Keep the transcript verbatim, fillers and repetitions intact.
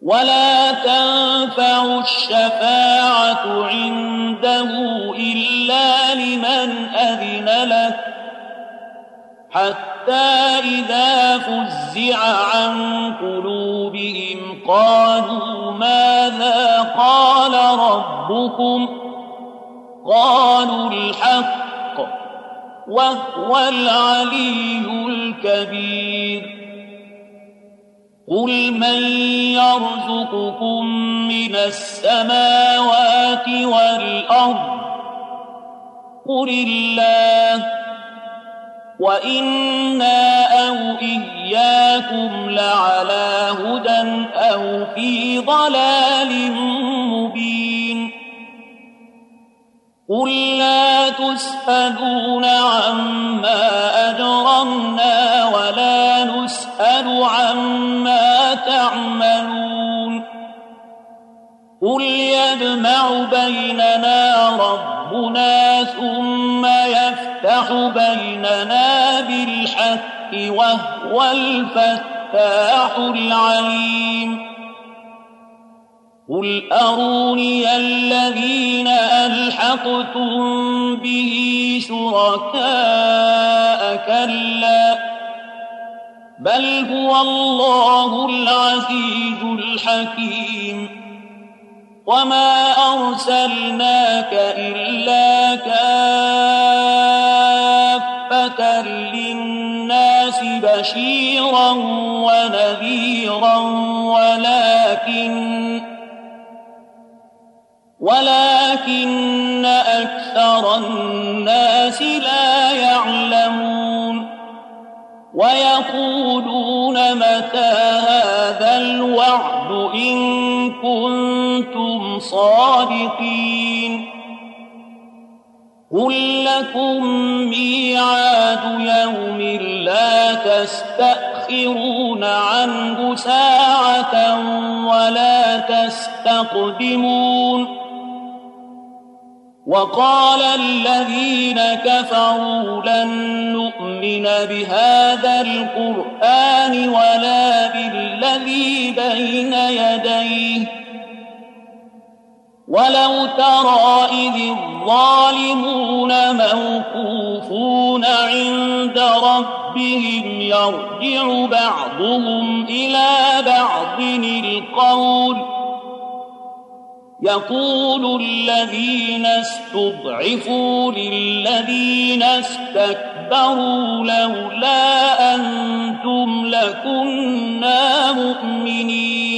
ولا تنفع الشفاعة عنده إلا لمن أذن له حتى إذا فزع عن قلوبهم قالوا ماذا قال ربكم قالوا الحق وهو العلي الكبير قل من يرزقكم من السماوات والأرض قل الله وإنا أو إياكم لعلى هدى أو في ضلال مبين قل لا تسألون عما أجرمنا ولا نسأل عما تعملون قل يجمع بيننا ربنا ثم يفتح بيننا بالحق وهو الفتاح العليم قل أروني الذين ألحقتم به شركاء كلا بل هو الله العزيز الحكيم وما أرسلناك إلا كافة للناس بشيرا ونذيرا ولكن ولكن أكثر الناس لا يعلمون ويقولون متى هذا الوعد إن كنتم صادقين قل لكم ميعاد يوم لا تستأخرون عنه ساعة ولا تستقدمون وقال الذين كفروا لن نؤمن بهذا القرآن ولا بالذي بين يديه ولو ترى إذ الظالمون موقوفون عند ربهم يرجع بعضهم إلى بعض القول يقول الذين استضعفوا للذين استكبروا لولا أنتم لكنا مؤمنين